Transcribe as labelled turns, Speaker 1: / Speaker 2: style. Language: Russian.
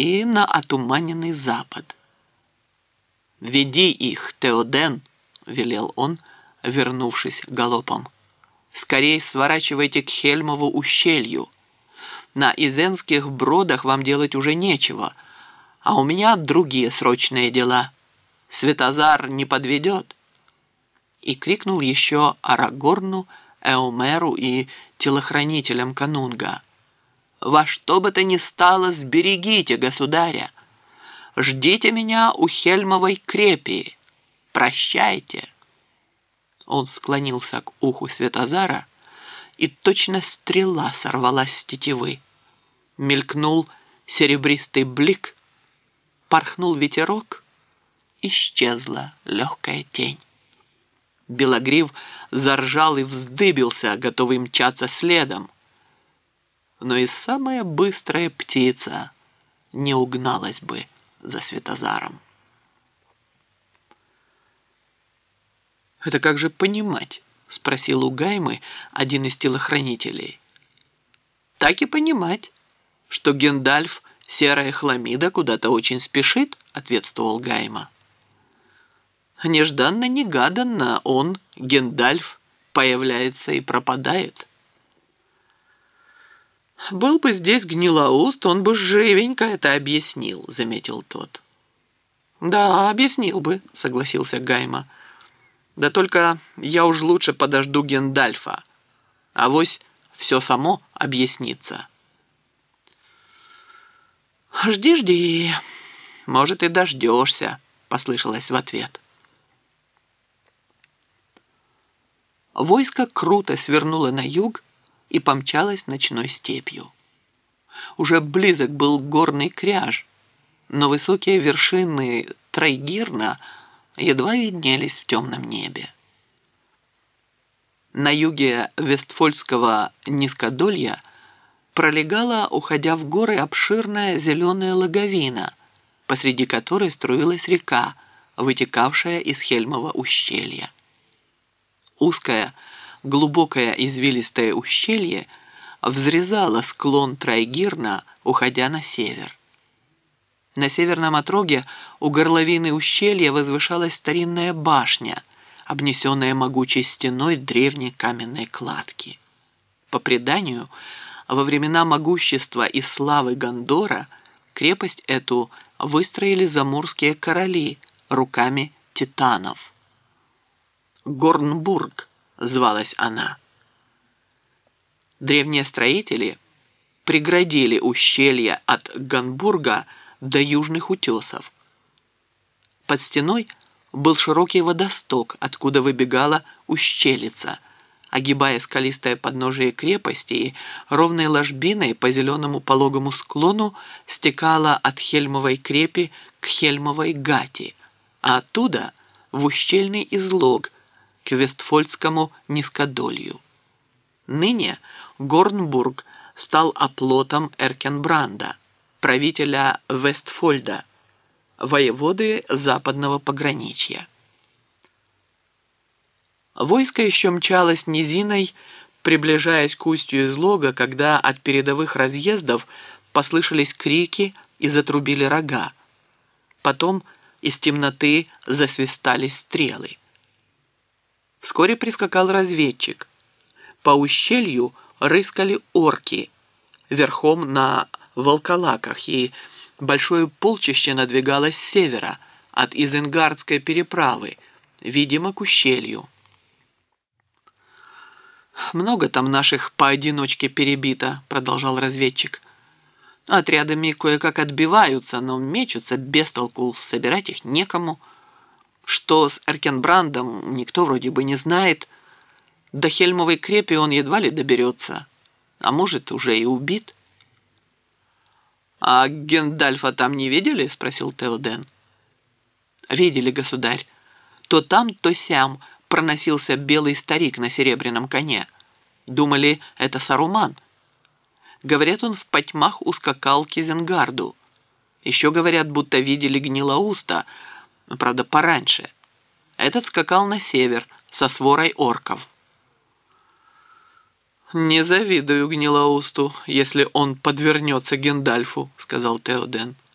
Speaker 1: и на отуманенный запад. «Веди их, Теоден!» — велел он, вернувшись галопом. «Скорей сворачивайте к Хельмову ущелью. На Изенских бродах вам делать уже нечего, а у меня другие срочные дела. Светозар не подведет». И крикнул еще Арагорну, Эомеру и телохранителям Канунга: «Во что бы то ни стало, сберегите государя! Ждите меня у Хельмовой крепи! Прощайте!» Он склонился к уху Светозара, и точно стрела сорвалась с тетивы. Мелькнул серебристый блик, порхнул ветерок, исчезла легкая тень. Белогрив заржал и вздыбился, готовый мчаться следом. Но и самая быстрая птица не угналась бы за Светозаром. «Это как же понимать?» — спросил у Гаймы один из телохранителей. «Так и понимать, что Гендальф, серая хламида, куда-то очень спешит», — ответствовал Гайма. «Нежданно-негаданно он, Гендальф, появляется и пропадает». «Был бы здесь Гнилоуст, он бы живенько это объяснил», — заметил тот. «Да, объяснил бы», — согласился Гайма. «Да только я уж лучше подожду Гендальфа. Авось все само объяснится». «Жди, жди. Может, и дождешься», — послышалось в ответ. Войско круто свернуло на юг и помчалось ночной степью. Уже близок был горный кряж, но высокие вершины Трайгирна едва виднелись в темном небе. На юге Вестфольского низкодолья пролегала, уходя в горы, обширная зеленая логовина, посреди которой струилась река, вытекавшая из Хельмова ущелья. Узкое, глубокое извилистое ущелье взрезало склон Трайгирна, уходя на север. На северном отроге у горловины ущелья возвышалась старинная башня, обнесенная могучей стеной древней каменной кладки. По преданию, во времена могущества и славы Гондора крепость эту выстроили заморские короли руками титанов. Горнбург звалась она. Древние строители преградили ущелье от Ганбурга до южных утесов. Под стеной был широкий водосток, откуда выбегала ущелица, огибая скалистое подножие крепости, и ровной ложбиной по зеленому пологому склону стекала от Хельмовой крепи к Хельмовой гати, а оттуда в ущельный излог к Вестфольскому низкодолью. Ныне Горнбург стал оплотом Эркенбранда, правителя Вестфольда, воеводы западного пограничья. Войско еще мчалось низиной, приближаясь к устью излога, когда от передовых разъездов послышались крики и затрубили рога. Потом из темноты засвистали стрелы. Вскоре прискакал разведчик. По ущелью рыскали орки, верхом на волколаках, и большое полчище надвигалось с севера, от Изенгардской переправы, видимо, к ущелью. «Много там наших поодиночке перебито», — продолжал разведчик. «Отрядами кое-как отбиваются, но мечутся без толку, собирать их некому. Что с Эркенбрандом, никто вроде бы не знает. До Хельмовой крепи он едва ли доберется, а может, уже и убит». «А Гендальфа там не видели?» — спросил Теоден. «Видели, государь. То там, то сям проносился белый старик на серебряном коне. Думали, это Саруман. Говорят, он в потьмах ускакал к Изенгарду. Еще говорят, будто видели Гнилоуста, правда, пораньше. Этот скакал на север со сворой орков». «Не завидую Гнилоусту, если он подвернется Гендальфу», — сказал Теоден.